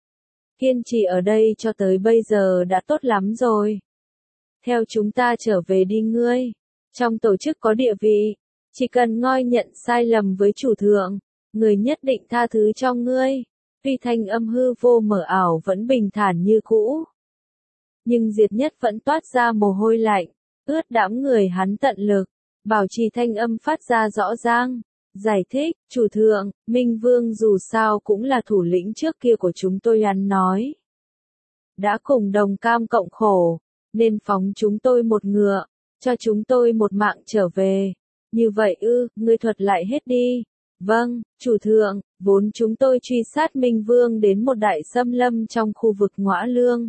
Kiên trì ở đây cho tới bây giờ đã tốt lắm rồi. Theo chúng ta trở về đi ngươi. Trong tổ chức có địa vị, chỉ cần ngoi nhận sai lầm với chủ thượng, người nhất định tha thứ cho ngươi. Tuy thanh âm hư vô mờ ảo vẫn bình thản như cũ, nhưng Diệt Nhất vẫn toát ra mồ hôi lạnh, ướt đẫm người hắn, tận lực bảo trì thanh âm phát ra rõ ràng, giải thích, chủ thượng, Minh Vương dù sao cũng là thủ lĩnh trước kia của chúng tôi, hắn nói. Đã cùng đồng cam cộng khổ, nên phóng chúng tôi một ngựa, cho chúng tôi một mạng trở về. Như vậy ư, ngươi thuật lại hết đi. Vâng, chủ thượng, vốn chúng tôi truy sát Minh Vương đến một đại xâm lâm trong khu vực Ngõa Lương.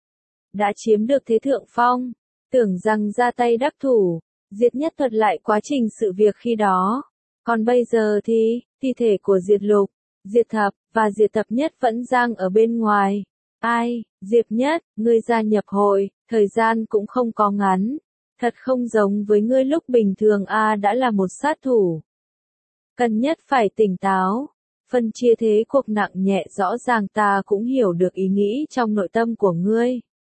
Đã chiếm được thế thượng phong, tưởng rằng ra tay đắc thủ. Diệt Nhất thuật lại quá trình sự việc khi đó. Còn bây giờ thì, thi thể của Diệt Lục, Diệt Thập, và Diệt Thập Nhất vẫn giang ở bên ngoài. Ai, Diệp Nhất, ngươi gia nhập hội, thời gian cũng không có ngắn. Thật không giống với ngươi lúc bình thường, a đã là một sát thủ. Cần nhất phải tỉnh táo, phân chia thế cuộc nặng nhẹ rõ ràng, ta cũng hiểu được ý nghĩ trong nội tâm của ngươi.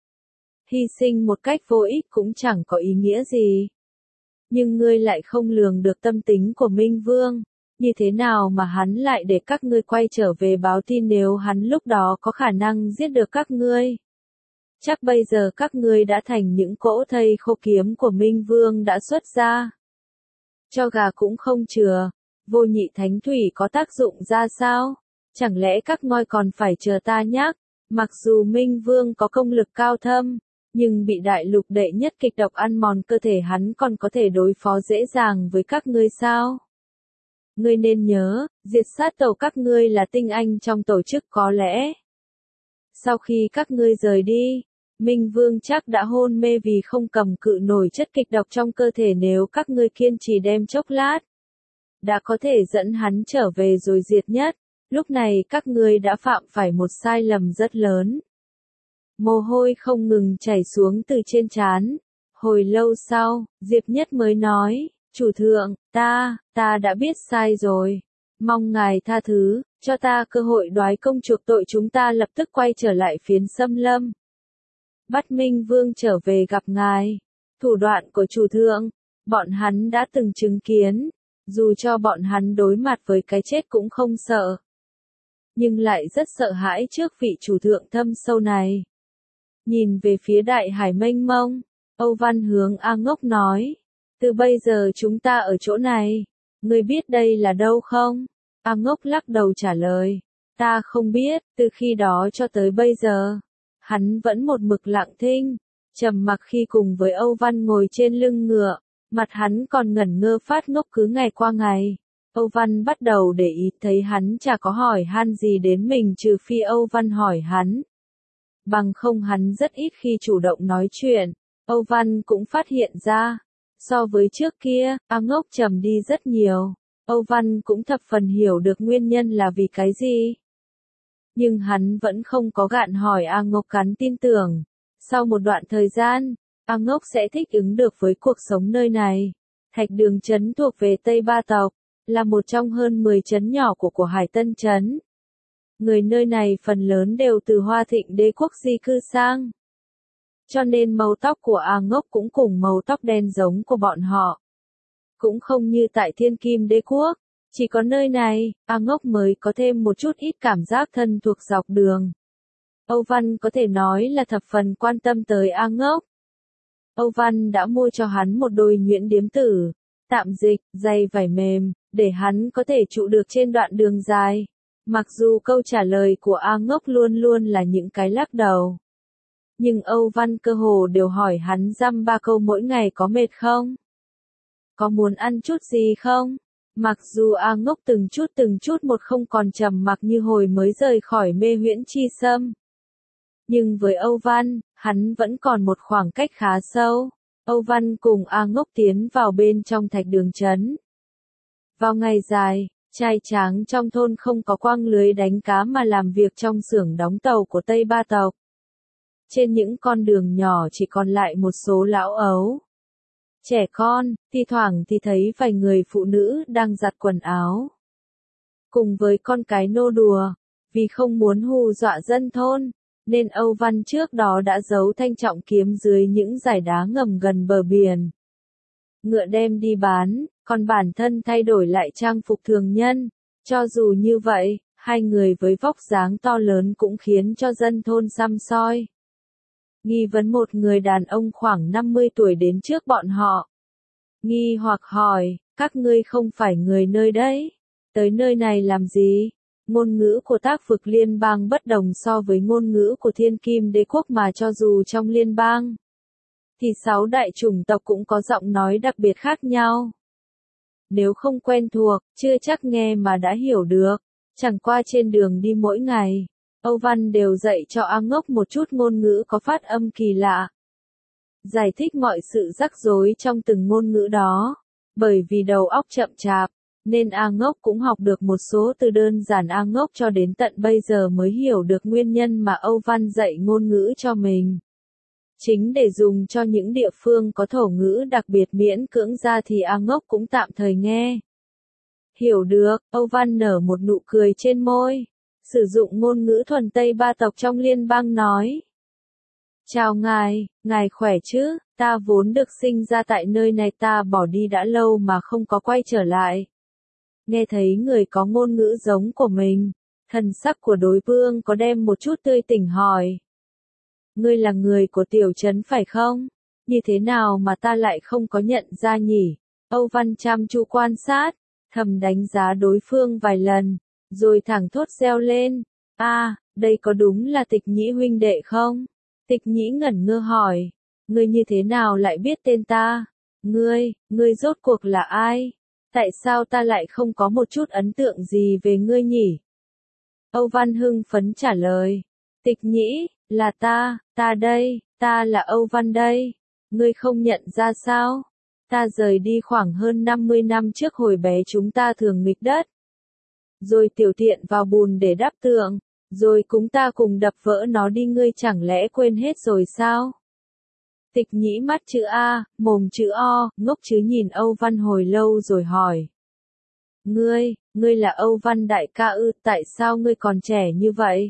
Hy sinh một cách vô ích cũng chẳng có ý nghĩa gì. Nhưng ngươi lại không lường được tâm tính của Minh Vương, như thế nào mà hắn lại để các ngươi quay trở về báo tin nếu hắn lúc đó có khả năng giết được các ngươi. Chắc bây giờ các ngươi đã thành những cỗ thây khô, kiếm của Minh Vương đã xuất ra. Cho gà cũng không chừa, vô nhị thánh thủy có tác dụng ra sao? Chẳng lẽ các ngôi còn phải chờ ta nhắc? Mặc dù Minh Vương có công lực cao thâm, nhưng bị đại lục đệ nhất kịch độc ăn mòn cơ thể, hắn còn có thể đối phó dễ dàng với các ngươi sao? Ngươi nên nhớ, diệt sát tộc các ngươi là tinh anh trong tổ chức, có lẽ sau khi các ngươi rời đi, Minh Vương chắc đã hôn mê vì không cầm cự nổi chất kịch độc trong cơ thể, nếu các ngươi kiên trì đem chốc lát, đã có thể dẫn hắn trở về rồi. Diệt Nhất, lúc này các ngươi đã phạm phải một sai lầm rất lớn. Mồ hôi không ngừng chảy xuống từ trên trán. Hồi lâu sau, Diệp Nhất mới nói, chủ thượng, ta, ta đã biết sai rồi. Mong ngài tha thứ, Cho ta cơ hội đoái công chuộc tội, chúng ta lập tức quay trở lại phiến Xâm Lâm. Bắt Minh Vương trở về gặp ngài. Thủ đoạn của chủ thượng, bọn hắn đã từng chứng kiến, dù cho bọn hắn đối mặt với cái chết cũng không sợ. Nhưng lại rất sợ hãi trước vị chủ thượng thâm sâu này. Nhìn về phía đại hải mênh mông, Âu Văn hướng A Ngốc nói. Từ bây giờ chúng ta ở chỗ này, ngươi biết đây là đâu không? A Ngốc lắc đầu trả lời. Ta không biết, từ khi đó cho tới bây giờ. Hắn vẫn một mực lặng thinh, trầm mặc khi cùng với Âu Văn ngồi trên lưng ngựa, mặt hắn còn ngẩn ngơ phát ngốc cứ ngày qua ngày. Âu Văn bắt đầu để ý thấy hắn chả có hỏi han gì đến mình trừ phi Âu Văn hỏi hắn. Bằng không hắn rất ít khi chủ động nói chuyện. Âu Văn cũng phát hiện ra, so với trước kia, A Ngốc trầm đi rất nhiều. Âu Văn cũng thập phần hiểu được nguyên nhân là vì cái gì. Nhưng hắn vẫn không có gạn hỏi A Ngốc, hắn tin tưởng. Sau một đoạn thời gian, A Ngốc sẽ thích ứng được với cuộc sống nơi này. Thạch Đường trấn thuộc về Tây Ba tộc, là một trong hơn mười trấn nhỏ của của Hải Tân trấn. Người nơi này phần lớn đều từ Hoa Thịnh đế quốc di cư sang. Cho nên màu tóc của A Ngốc cũng cùng màu tóc đen giống của bọn họ. Cũng không như tại Thiên Kim đế quốc, chỉ có nơi này, A Ngốc mới có thêm một chút ít cảm giác thân thuộc dọc đường. Âu Văn có thể nói là thập phần quan tâm tới A Ngốc. Âu Văn đã mua cho hắn một đôi nhuyễn điếm tử, tạm dịch, giày vải mềm, để hắn có thể trụ được trên đoạn đường dài. Mặc dù câu trả lời của A Ngốc luôn luôn là những cái lắc đầu. Nhưng Âu Văn cơ hồ đều hỏi hắn dăm ba câu mỗi ngày, có mệt không? Có muốn ăn chút gì không? Mặc dù A Ngốc từng chút từng chút một không còn trầm mặc như hồi mới rời khỏi Mê Huyễn Chi Sâm. Nhưng với Âu Văn, hắn vẫn còn một khoảng cách khá sâu. Âu Văn cùng A Ngốc tiến vào bên trong Thạch Đường trấn. Vào ngày dài, trai tráng trong thôn không có quăng lưới đánh cá mà làm việc trong xưởng đóng tàu của Tây Ba tộc. Trên những con đường nhỏ chỉ còn lại một số lão ấu, trẻ con, thi thoảng thì thấy vài người phụ nữ đang giặt quần áo. Cùng với con cái nô đùa, vì không muốn hù dọa dân thôn, nên Âu Văn trước đó đã giấu thanh trọng kiếm dưới những dải đá ngầm gần bờ biển. Ngựa đem đi bán, còn bản thân thay đổi lại trang phục thường nhân. Cho dù như vậy, hai người với vóc dáng to lớn cũng khiến cho dân thôn săm soi. Nghi vấn một người đàn ông khoảng năm mươi tuổi đến trước bọn họ. Nghi hoặc hỏi, các ngươi không phải người nơi đấy, tới nơi này làm gì? Ngôn ngữ của Tác Vực liên bang bất đồng so với ngôn ngữ của Thiên Kim đế quốc, mà cho dù trong liên bang, thì sáu đại chủng tộc cũng có giọng nói đặc biệt khác nhau. Nếu không quen thuộc, chưa chắc nghe mà đã hiểu được. Chẳng qua trên đường đi mỗi ngày, Âu Văn đều dạy cho A Ngốc một chút ngôn ngữ có phát âm kỳ lạ. Giải thích mọi sự rắc rối trong từng ngôn ngữ đó. Bởi vì đầu óc chậm chạp, nên A Ngốc cũng học được một số từ đơn giản. A Ngốc cho đến tận bây giờ mới hiểu được nguyên nhân mà Âu Văn dạy ngôn ngữ cho mình. Chính để dùng cho những địa phương có thổ ngữ đặc biệt miễn cưỡng ra thì A Ngốc cũng tạm thời nghe hiểu được. Âu Văn nở một nụ cười trên môi, sử dụng ngôn ngữ thuần Tây Ba tộc trong liên bang nói. Chào ngài, ngài khỏe chứ, ta vốn được sinh ra tại nơi này, ta bỏ đi đã lâu mà không có quay trở lại. Nghe thấy người có ngôn ngữ giống của mình, thần sắc của đối phương có đem một chút tươi tỉnh hỏi. Ngươi là người của tiểu trấn phải không? Như thế nào mà ta lại không có nhận ra nhỉ? Âu Văn chăm chú quan sát, thầm đánh giá đối phương vài lần, rồi thẳng thốt reo lên. A, à, đây có đúng là Tịch Nhĩ huynh đệ không? Tịch Nhĩ ngẩn ngơ hỏi. Ngươi như thế nào lại biết tên ta? Ngươi, ngươi rốt cuộc là ai? Tại sao ta lại không có một chút ấn tượng gì về ngươi nhỉ? Âu Văn hưng phấn trả lời. Tịch Nhĩ, là ta, ta đây, ta là Âu Văn đây. Ngươi không nhận ra sao? Ta rời đi khoảng hơn năm mươi năm trước, hồi bé chúng ta thường nghịch đất. Rồi tiểu tiện vào bùn để đắp tượng, rồi chúng ta cùng đập vỡ nó đi, ngươi chẳng lẽ quên hết rồi sao? Tịch Nhĩ mắt chữ A, mồm chữ O, ngốc chứ nhìn Âu Văn hồi lâu rồi hỏi. Ngươi, Ngươi là Âu Văn đại ca ư, tại sao ngươi còn trẻ như vậy?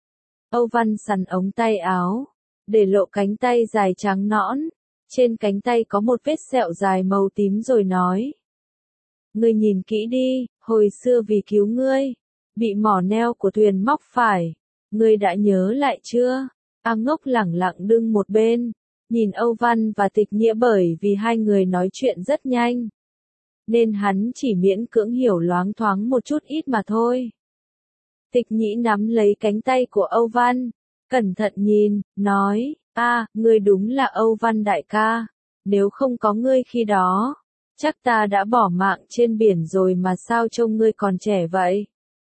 Âu Văn sắn ống tay áo, để lộ cánh tay dài trắng nõn, trên cánh tay có một vết sẹo dài màu tím rồi nói. Ngươi nhìn kỹ đi, hồi xưa vì cứu ngươi, bị mỏ neo của thuyền móc phải, ngươi đã nhớ lại chưa? A Ngốc lẳng lặng đứng một bên, nhìn Âu Văn và Tịch Nghĩa bởi vì hai người nói chuyện rất nhanh, nên hắn chỉ miễn cưỡng hiểu loáng thoáng một chút ít mà thôi. Tịch Nhĩ nắm lấy cánh tay của Âu Văn, cẩn thận nhìn, nói, a, ngươi đúng là Âu Văn đại ca, nếu không có ngươi khi đó, chắc ta đã bỏ mạng trên biển rồi mà sao trông ngươi còn trẻ vậy?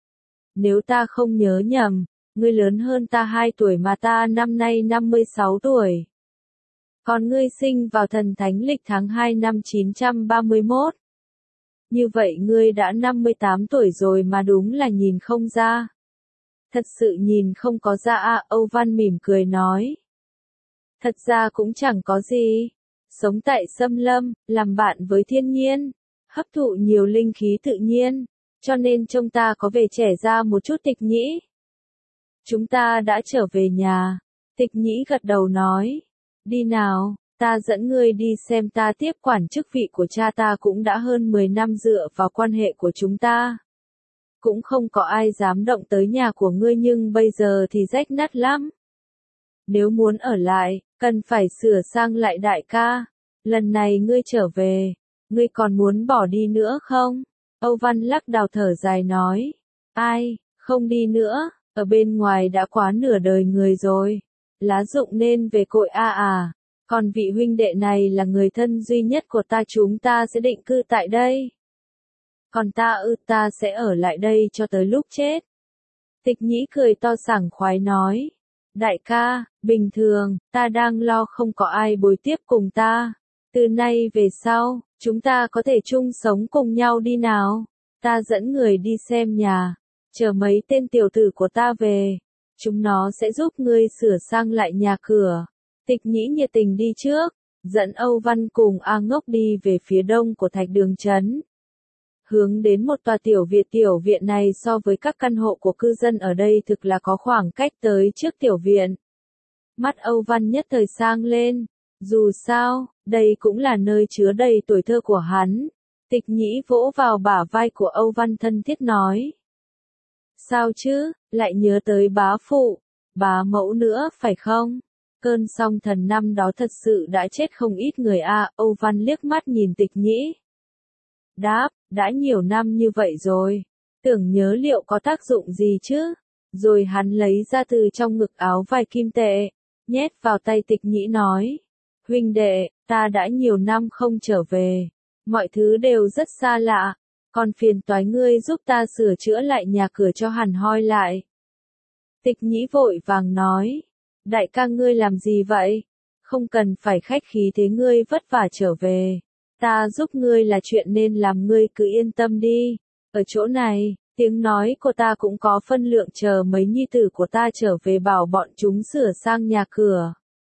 Nếu ta không nhớ nhầm, ngươi lớn hơn ta hai tuổi mà ta năm nay năm mươi sáu tuổi. Còn ngươi sinh vào thần thánh lịch tháng hai năm chín trăm ba mươi mốt. Như vậy ngươi đã năm mươi tám tuổi rồi mà đúng là nhìn không ra. Thật sự nhìn không có ra à, Âu Văn mỉm cười nói. Thật ra cũng chẳng có gì. Sống tại xâm lâm, làm bạn với thiên nhiên, hấp thụ nhiều linh khí tự nhiên, cho nên trông ta có vẻ trẻ ra một chút. Tịch Nhĩ. Chúng ta đã trở về nhà. Tịch Nhĩ gật đầu nói. Đi nào, ta dẫn ngươi đi xem ta tiếp quản chức vị của cha ta cũng đã hơn mười năm dựa vào quan hệ của chúng ta. Cũng không có ai dám động tới nhà của ngươi nhưng bây giờ thì rách nát lắm. Nếu muốn ở lại, cần phải sửa sang lại đại ca. Lần này ngươi trở về, ngươi còn muốn bỏ đi nữa không? Âu Văn lắc đầu thở dài nói. Ai, không đi nữa, ở bên ngoài đã quá nửa đời người rồi. Lá rụng nên về cội a à. Còn vị huynh đệ này là người thân duy nhất của ta, chúng ta sẽ định cư tại đây. Còn ta ư, ta sẽ ở lại đây cho tới lúc chết. Tịch Nhĩ cười to sảng khoái nói. Đại ca, bình thường, ta đang lo không có ai bồi tiếp cùng ta. Từ nay về sau, chúng ta có thể chung sống cùng nhau đi nào. Ta dẫn người đi xem nhà, chờ mấy tên tiểu tử của ta về. Chúng nó sẽ giúp ngươi sửa sang lại nhà cửa. Tịch Nhĩ nhiệt tình đi trước, dẫn Âu Văn cùng A Ngốc đi về phía đông của Thạch Đường Trấn. Hướng đến một tòa tiểu viện. Tiểu viện này so với các căn hộ của cư dân ở đây thực là có khoảng cách tới trước tiểu viện. Mắt Âu Văn nhất thời sang lên, dù sao, đây cũng là nơi chứa đầy tuổi thơ của hắn. Tịch Nhĩ vỗ vào bả vai của Âu Văn thân thiết nói. Sao chứ, lại nhớ tới bá phụ, bá mẫu nữa phải không? Cơn song thần năm đó thật sự đã chết không ít người a. À, Âu Văn liếc mắt nhìn Tịch Nhĩ. Đáp, đã nhiều năm như vậy rồi, tưởng nhớ liệu có tác dụng gì chứ? Rồi hắn lấy ra từ trong ngực áo vài kim tệ, nhét vào tay Tịch Nhĩ nói. Huynh đệ, ta đã nhiều năm không trở về, mọi thứ đều rất xa lạ, còn phiền toái ngươi giúp ta sửa chữa lại nhà cửa cho hẳn hoi lại. Tịch Nhĩ vội vàng nói. Đại ca ngươi làm gì vậy? Không cần phải khách khí thế, ngươi vất vả trở về. Ta giúp ngươi là chuyện nên làm, ngươi cứ yên tâm đi. Ở chỗ này, tiếng nói của ta cũng có phân lượng, chờ mấy nhi tử của ta trở về bảo bọn chúng sửa sang nhà cửa.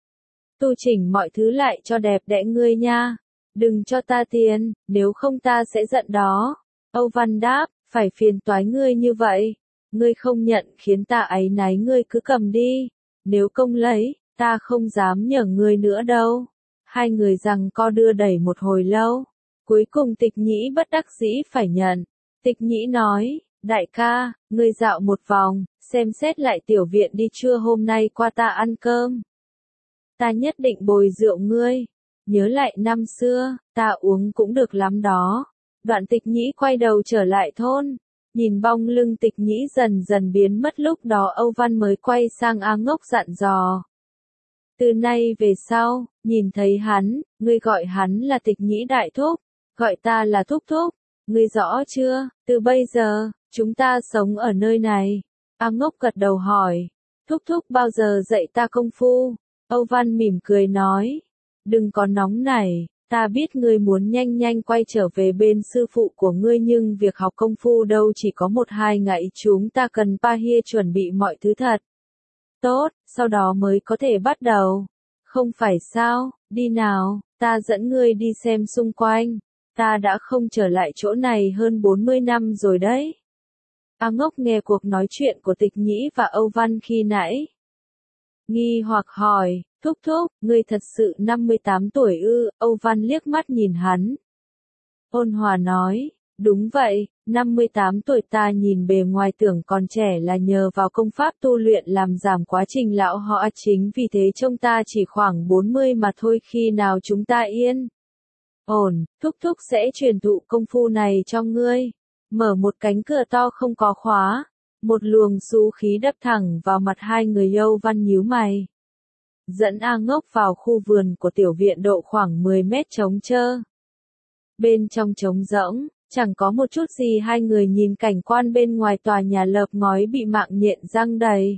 Tu chỉnh mọi thứ lại cho đẹp đẽ ngươi nha. Đừng cho ta tiền, nếu không ta sẽ giận đó. Âu Văn đáp, phải phiền toái ngươi như vậy. Ngươi không nhận khiến ta áy náy, ngươi cứ cầm đi. Nếu công lấy, ta không dám nhờ ngươi nữa đâu. Hai người giằng co đưa đẩy một hồi lâu. Cuối cùng Tịch Nhĩ bất đắc dĩ phải nhận. Tịch Nhĩ nói, đại ca, ngươi dạo một vòng, xem xét lại tiểu viện đi, trưa hôm nay qua ta ăn cơm. Ta nhất định bồi rượu ngươi. Nhớ lại năm xưa, ta uống cũng được lắm đó. Đoạn Tịch Nhĩ quay đầu trở lại thôn. Nhìn bóng lưng Tịch Nhĩ dần dần biến mất, lúc đó Âu Văn mới quay sang A Ngốc dặn dò. Từ nay về sau, nhìn thấy hắn, ngươi gọi hắn là Tịch Nhĩ đại thúc, gọi ta là thúc thúc, ngươi rõ chưa? Từ bây giờ, chúng ta sống ở nơi này. A Ngốc gật đầu hỏi, thúc thúc bao giờ dạy ta công phu? Âu Văn mỉm cười nói, đừng có nóng nảy. Ta biết ngươi muốn nhanh nhanh quay trở về bên sư phụ của ngươi nhưng việc học công phu đâu chỉ có một hai ngày, chúng ta cần Pa Hia chuẩn bị mọi thứ thật tốt, sau đó mới có thể bắt đầu. Không phải sao, đi nào, ta dẫn ngươi đi xem xung quanh. Ta đã không trở lại chỗ này hơn bốn mươi năm rồi đấy. A Ngốc nghe cuộc nói chuyện của Tịch Nhĩ và Âu Văn khi nãy. Nghi hoặc hỏi, thúc thúc, ngươi thật sự năm mươi tám tuổi ư? Âu Văn liếc mắt nhìn hắn. Ôn hòa nói, đúng vậy, năm mươi tám tuổi. Ta nhìn bề ngoài tưởng còn trẻ là nhờ vào công pháp tu luyện làm giảm quá trình lão hóa, chính vì thế trông ta chỉ khoảng bốn mươi mà thôi. Khi nào chúng ta yên ổn, thúc thúc sẽ truyền thụ công phu này cho ngươi. Mở một cánh cửa to không có khóa, một luồng xú khí đập thẳng vào mặt hai người. Âu Văn nhíu mày, dẫn A Ngốc vào khu vườn của tiểu viện độ khoảng mười mét trống trơ. Bên trong trống rỗng, chẳng có một chút gì. Hai người nhìn cảnh quan bên ngoài tòa nhà lợp ngói bị mạng nhện giăng đầy.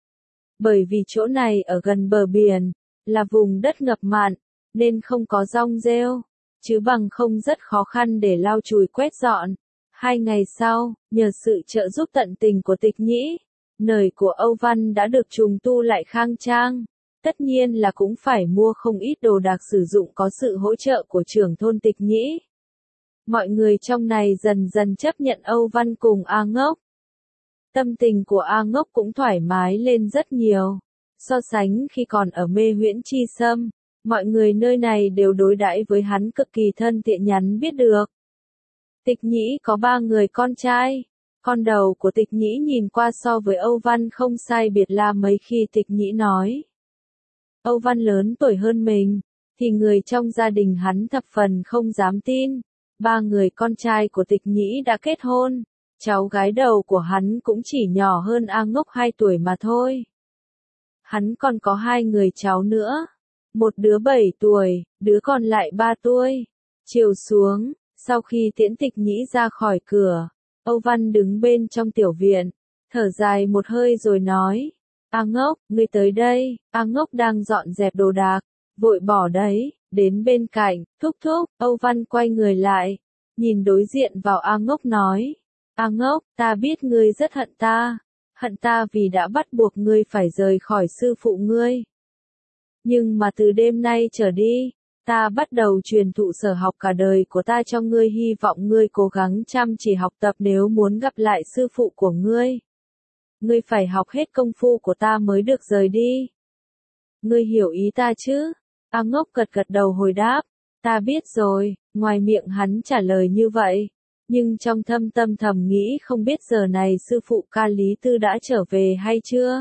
Bởi vì chỗ này ở gần bờ biển, là vùng đất ngập mặn, nên không có rong rêu, chứ bằng không rất khó khăn để lau chùi quét dọn. Hai ngày sau, nhờ sự trợ giúp tận tình của Tịch Nhĩ, nơi của Âu Văn đã được trùng tu lại khang trang. Tất nhiên là cũng phải mua không ít đồ đạc sử dụng có sự hỗ trợ của trưởng thôn Tịch Nhĩ. Mọi người trong này dần dần chấp nhận Âu Văn cùng A Ngốc. Tâm tình của A Ngốc cũng thoải mái lên rất nhiều. So sánh khi còn ở Mê Huyễn Chi Sâm, mọi người nơi này đều đối đãi với hắn cực kỳ thân thiện. Nhắn biết được, Tịch Nhĩ có ba người con trai. Con đầu của Tịch Nhĩ nhìn qua so với Âu Văn không sai biệt là mấy. Khi Tịch Nhĩ nói Âu Văn lớn tuổi hơn mình, thì người trong gia đình hắn thập phần không dám tin. Ba người con trai của Tịch Nhĩ đã kết hôn, cháu gái đầu của hắn cũng chỉ nhỏ hơn A Ngốc hai tuổi mà thôi. Hắn còn có hai người cháu nữa, một đứa bảy tuổi, đứa còn lại ba tuổi. Chiều xuống, sau khi tiễn Tịch Nhĩ ra khỏi cửa, Âu Văn đứng bên trong tiểu viện, thở dài một hơi rồi nói, A Ngốc, ngươi tới đây. A Ngốc đang dọn dẹp đồ đạc, vội bỏ đấy, đến bên cạnh, thúc thúc. Âu Văn quay người lại, nhìn đối diện vào A Ngốc nói, A Ngốc, ta biết ngươi rất hận ta, hận ta vì đã bắt buộc ngươi phải rời khỏi sư phụ ngươi. Nhưng mà từ đêm nay trở đi, ta bắt đầu truyền thụ sở học cả đời của ta cho ngươi. Hy vọng ngươi cố gắng chăm chỉ học tập nếu muốn gặp lại sư phụ của ngươi. Ngươi phải học hết công phu của ta mới được rời đi. Ngươi hiểu ý ta chứ? A Ngốc gật gật đầu hồi đáp, ta biết rồi. Ngoài miệng hắn trả lời như vậy, nhưng trong thâm tâm thầm nghĩ không biết giờ này sư phụ Ca Lý Tư đã trở về hay chưa.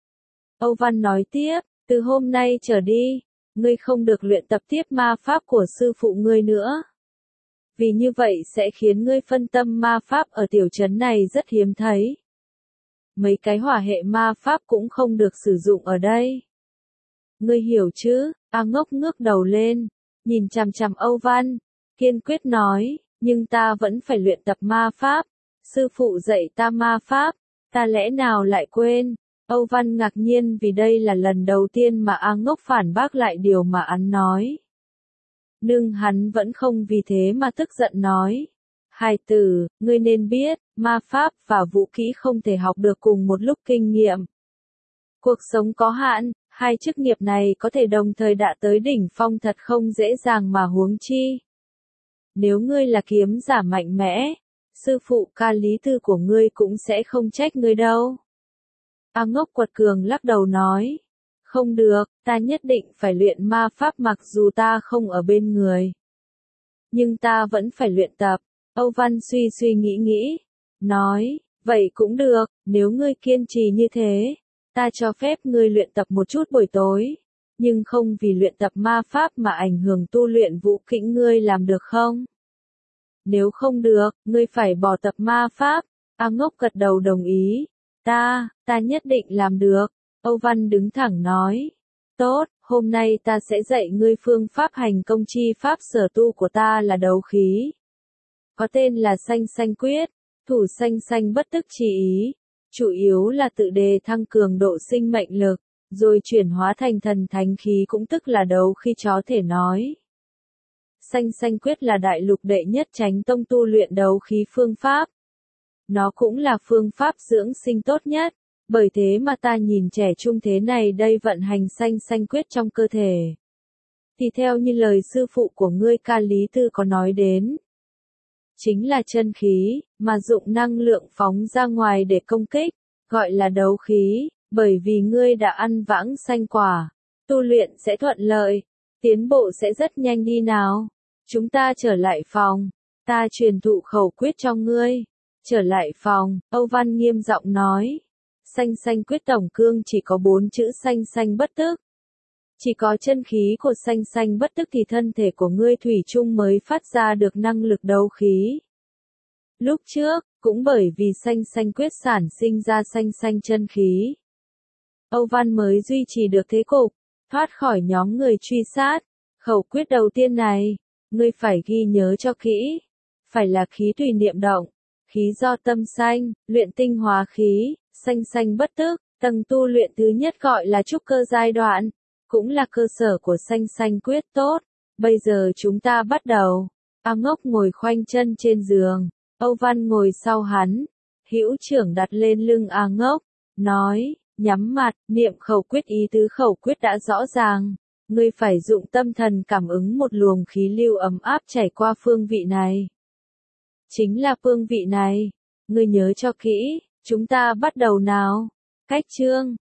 Âu Văn nói tiếp, từ hôm nay trở đi, ngươi không được luyện tập tiếp ma pháp của sư phụ ngươi nữa. Vì như vậy sẽ khiến ngươi phân tâm. Ma pháp ở tiểu trấn này rất hiếm thấy. Mấy cái hỏa hệ ma pháp cũng không được sử dụng ở đây. Ngươi hiểu chứ? A Ngốc ngước đầu lên, nhìn chằm chằm Âu Văn, kiên quyết nói, nhưng ta vẫn phải luyện tập ma pháp. Sư phụ dạy ta ma pháp, ta lẽ nào lại quên? Âu Văn ngạc nhiên vì đây là lần đầu tiên mà A Ngốc phản bác lại điều mà hắn nói. Nhưng hắn vẫn không vì thế mà tức giận nói. Hài tử, ngươi nên biết, ma pháp và vũ kỹ không thể học được cùng một lúc. Kinh nghiệm cuộc sống có hạn, hai chức nghiệp này có thể đồng thời đạt tới đỉnh phong thật không dễ dàng mà huống chi. Nếu ngươi là kiếm giả mạnh mẽ, sư phụ Ca Lý Tư của ngươi cũng sẽ không trách ngươi đâu. A Ngốc quật cường lắc đầu nói, không được, ta nhất định phải luyện ma pháp mặc dù ta không ở bên người. Nhưng ta vẫn phải luyện tập. Âu Văn suy suy nghĩ nghĩ, nói, vậy cũng được, nếu ngươi kiên trì như thế, ta cho phép ngươi luyện tập một chút buổi tối, nhưng không vì luyện tập ma pháp mà ảnh hưởng tu luyện vũ kỹ. Ngươi làm được không? Nếu không được, ngươi phải bỏ tập ma pháp. A Ngốc gật đầu đồng ý. Ta, ta nhất định làm được. Âu Văn đứng thẳng nói, tốt, hôm nay ta sẽ dạy ngươi phương pháp hành công. Chi pháp sở tu của ta là đấu khí, có tên là Xanh Xanh Quyết, thủ xanh xanh bất tức chỉ ý, chủ yếu là tự đề thăng cường độ sinh mệnh lực, rồi chuyển hóa thành thần thánh khí cũng tức là đấu khí chó thể nói. Xanh Xanh Quyết là đại lục đệ nhất chánh tông tu luyện đấu khí phương pháp. Nó cũng là phương pháp dưỡng sinh tốt nhất, bởi thế mà ta nhìn trẻ trung thế này đây vận hành Xanh Xanh Quyết trong cơ thể. thì theo như lời sư phụ của ngươi Ca Lý Tư có nói đến. Chính là chân khí, mà dụng năng lượng phóng ra ngoài để công kích, gọi là đấu khí, bởi vì ngươi đã ăn vãng sanh quả, tu luyện sẽ thuận lợi, tiến bộ sẽ rất nhanh đi nào. Chúng ta trở lại phòng, ta truyền thụ khẩu quyết cho ngươi. Trở lại phòng, Âu Văn nghiêm giọng nói. Sanh sanh quyết tổng cương chỉ có bốn chữ sanh sanh bất tức. Chỉ có chân khí của sanh sanh bất tức thì thân thể của ngươi thủy chung mới phát ra được năng lực đấu khí. Lúc trước, cũng bởi vì sanh sanh quyết sản sinh ra sanh sanh chân khí. Âu Văn mới duy trì được thế cục, thoát khỏi nhóm người truy sát. Khẩu quyết đầu tiên này, ngươi phải ghi nhớ cho kỹ. Phải là khí tùy niệm động, khí do tâm sanh, luyện tinh hóa khí, sanh sanh bất tức. Tầng tu luyện thứ nhất gọi là trúc cơ giai đoạn, cũng là cơ sở của sanh sanh quyết tốt. Bây giờ chúng ta bắt đầu. A Ngốc ngồi khoanh chân trên giường, Âu Văn ngồi sau hắn, hữu trưởng đặt lên lưng A Ngốc, nói, nhắm mặt, niệm khẩu quyết. Ý tứ khẩu quyết đã rõ ràng, ngươi phải dụng tâm thần cảm ứng một luồng khí lưu ấm áp chảy qua phương vị này. Chính là phương vị này, ngươi nhớ cho kỹ, chúng ta bắt đầu nào. Cách chương